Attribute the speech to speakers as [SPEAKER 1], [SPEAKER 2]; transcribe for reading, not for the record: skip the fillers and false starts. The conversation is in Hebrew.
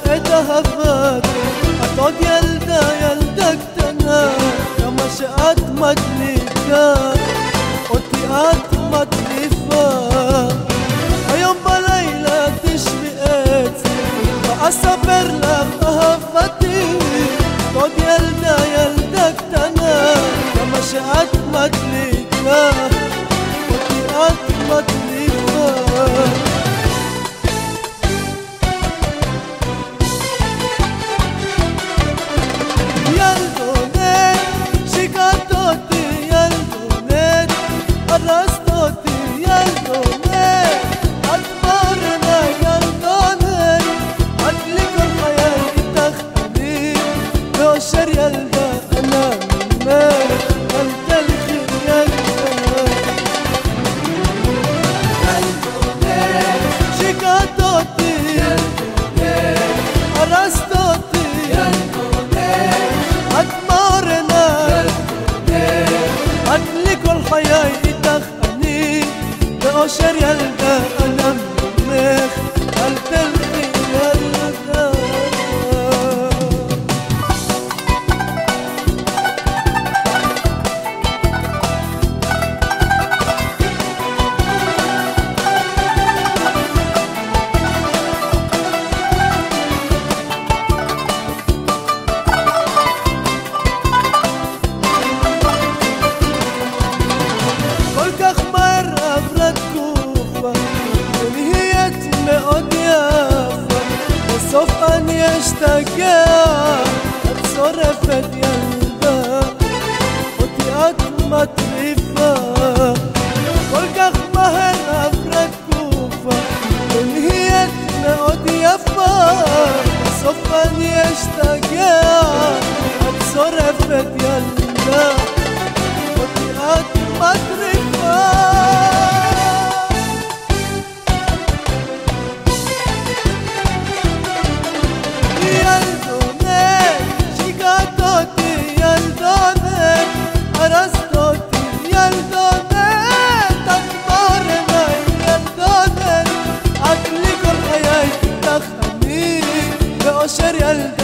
[SPEAKER 1] את אהבת, את עוד ילדה, ילדה קטנה, כמה שאת מדליקה, אותי את מטריפה. היום בלילה תשבי אצלי, ואספר לך אהבתי, את עוד ילדה, ילדה קטנה, כמה שאת מדליקה, אותי את מטריפה. הרסת אותי ילדונת, את מורנה ילדונת, את לי כל חיי איתך אני, באושר ילדה אנה ממך, אל תלכי ילדונת. ילדונת, שיקעת אותי ילדונת, הרסת אותי ילדונת, את מורנה ילדונת, את לי כל חיי באושר ילדה אנה ממך, אל תלכי ילדה. כל כך מהר עברה תקופה ונהיית מאוד יפה, בסוף אני אשתגע, את שורפת ילדה, אותי את מטריפה. כל כך מהר עברה תקופה ונהיית מאוד יפה, בסוף אני אשתגע, את שורפת ילדה, אותי את מטריפה. ילדונת, שיקעת אותי ילדונת, הרסת אותי ילדונת, את מורנה ילדונת, את לי כל חיי איתך אני, באושר ילדה